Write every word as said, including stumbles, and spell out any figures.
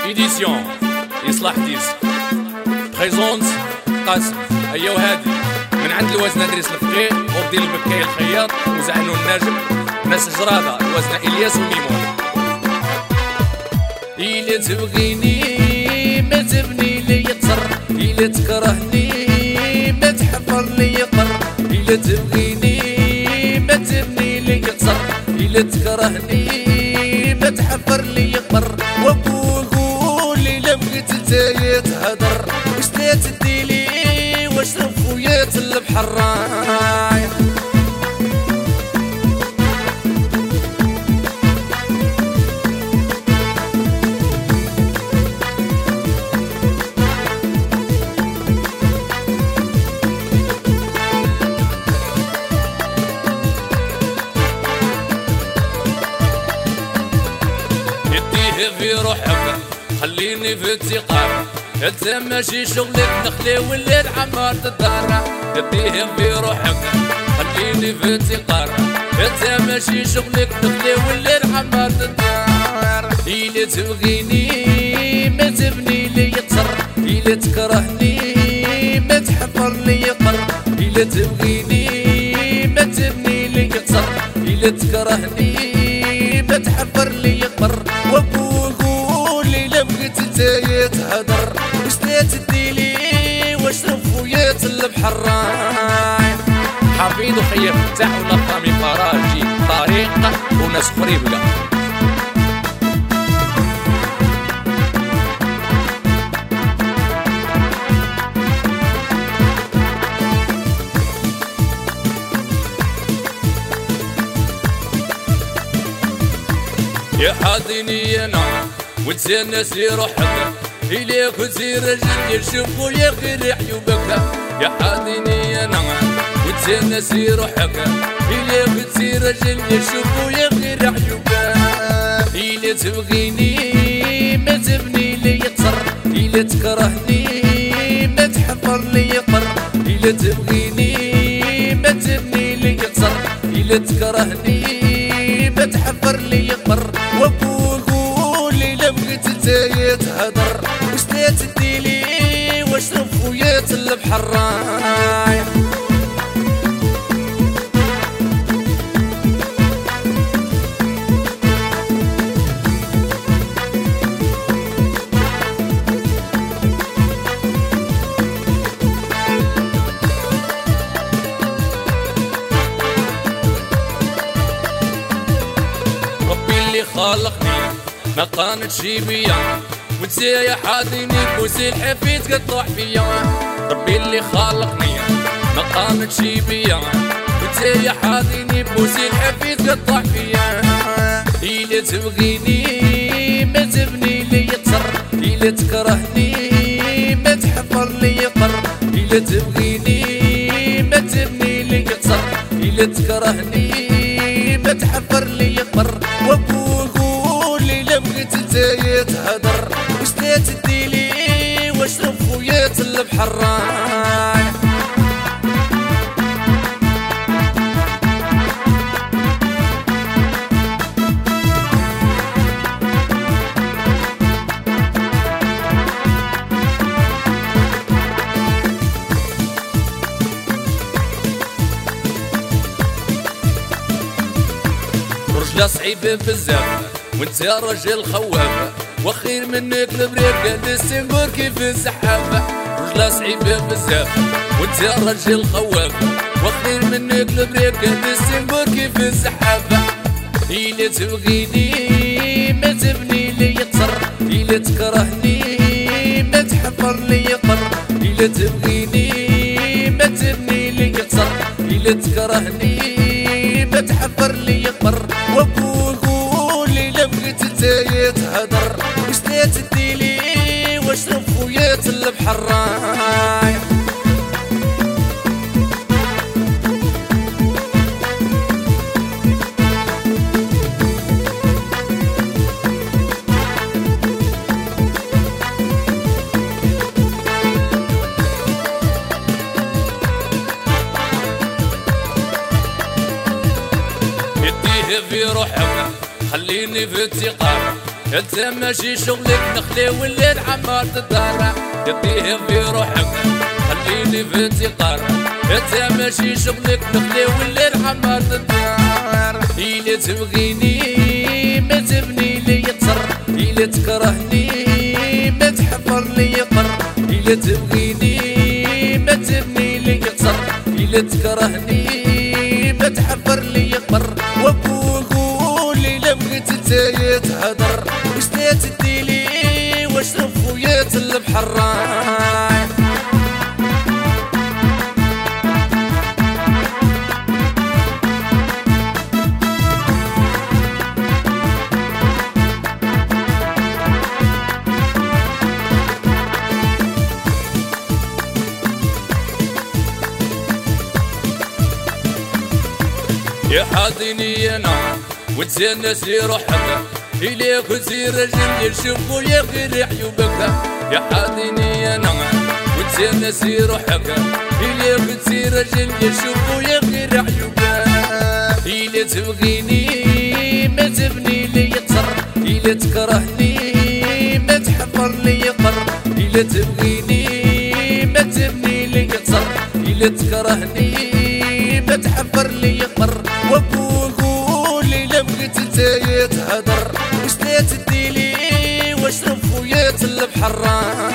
إديسيون إصلاح ديز بريزونت قاسم أيا وهادي من عند الوزن ادريس الفقيه وردي البكاي الخياط وزعنو الناجم ناس جرادة الوزن إلياس وميمون. إلا تبغيني ما تبني لي يطر، إلا تكرهني ما تحفر لي يقر، إلا تبغيني ما تبني لي يطر، إلا تكرهني ما تحفر لي يقر. وابو قولي لا بغيت نتايا تهدر، واش لا تديلي واش رفويات البحر. في روحك خليني في الثقافة، انت ماشي شغلك نخلي ولاد عمارة الدار. يديه في روحك خليني في الثقافة، انت ماشي شغلك نخلي ولاد عمارة الدار. إلا تبغيني ما تبني لي يطر، إلا تكرهني ما تحفر لي يقر، إلا تبغيني ما تبني لي يطر، إلا تكرهني ما تحفر لي يقر. وابو قولي لا بغيت نتايا تهدر، واش لا تديلي واش رفويات البحر. حفيظ وخير فتاح ولقامي فراجي طريقة وناس قريبة. يا حاضني انا وانت الناس روحك، إليك وزير رجل يشوفوا يا غير عيوبك. يا حاضني انا وانت الناس روحك، إليك وزير رجل يشوفوا يا غير عيوبك. إلا تبغيني ما تبني لي يطر، إلا تكرهني ما تحفر لي يقر، إلا تبغيني ما تبني لي يطر، إلا تكرهني ما تحفر لي يقر. وابو قولي لا بغيت نتايا تهدر، واش لا تديلي واش رفويات البحر. خلقني ما قانتش بيا، وانت يا حاضني بوسي الحفيد قطع فيا. ربي اللي خلقني ما قانتش بيا، وانت يا حاضني بوسي الحفيد قطع فيا. إلا تبغيني ما تبني لي يطر، إلا تكرهني ما تحفر لي يقر، إلا تبغيني ما تبني لي يطر، إلا تكرهني ما تحفر لي يقر. وابو قولي لا بغيت نتايا تهدر، واش لا تديلي واش رفويات البحر. رجلة صعيبة بزاف وانت يا رجل خواف، وخير منك البريق السنبور كيف السحابة. رجلة صعيبة بزاف وانت يا رجل خواف، وخير منك البريق السنبور كيف السحابة. إلا تبغيني ما تبني لي يطر، إلا تكرهني ما تحفر لي يقر، إلا تبغيني ما تبني لي يطر، إلا تكرهني ما تحفر لي يقر. وابو قولي لا بغيت نتايا تهدر، واش لا تديلي واش رفويات البحر. في روحك خليني في الثقافة، انت ماشي شغلك نخلي والليل عمار تدارع يطيه في روحك خليني في انتقار انت ماشي شغلك نخلي والليل عمار تدارع إلي تبغيني ما تبني لي يتصر إلي تكرهني ما تحفر لي قر إلي تبغيني ما تبني لي يتصر إلي تكرهني ما تحفر لي قر وقولي لا بغيت نتايا تهدر واش تديلي واش رفويات البحر يا حاضني انا وتزين الناس روحك إليك وتزير رجل يشوفوا لي غير عيوبك يا حاضني انا وتزين الناس روحك إليك وتزير رجل يشوفوا لي غير عيوبك إلي تبغيني ما تبني لي يتصر إلي تكرهني ما تحفر لي قر إلي تبغيني ما تبني لي يتصر إلي تكرهني ما تحفر لي قر وقولي لا بغيت نتايا تهدر واش تديلي واش رفويات البحر